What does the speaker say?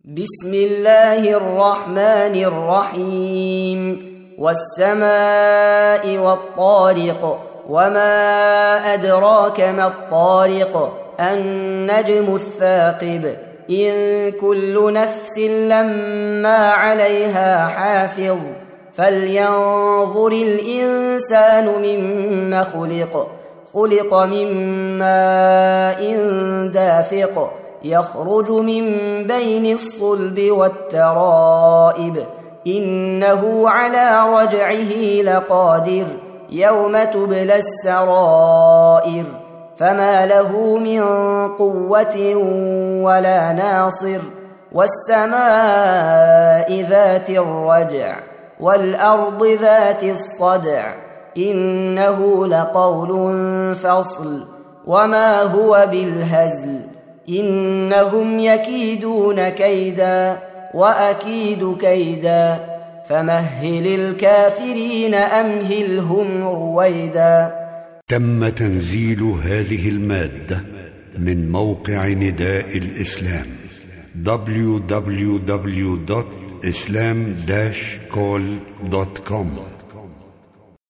بسم الله الرحمن الرحيم والسماء والطارق وما أدراك ما الطارق النجم الثاقب إن كل نفس لما عليها حافظ فلينظر الإنسان مما خلق من ماء دافق يخرج من بين الصلب والترائب إنه على رجعه لقادر يوم تبلى السرائر فما له من قوة ولا ناصر والسماء ذات الرجع والأرض ذات الصدع إنه لقول فصل وما هو بالهزل إنهم يكيدون كيدا وأكيد كيدا فمهل الكافرين أمهلهم رويدا. تم تنزيل هذه المادة من موقع نداء الإسلام www.islam-call.com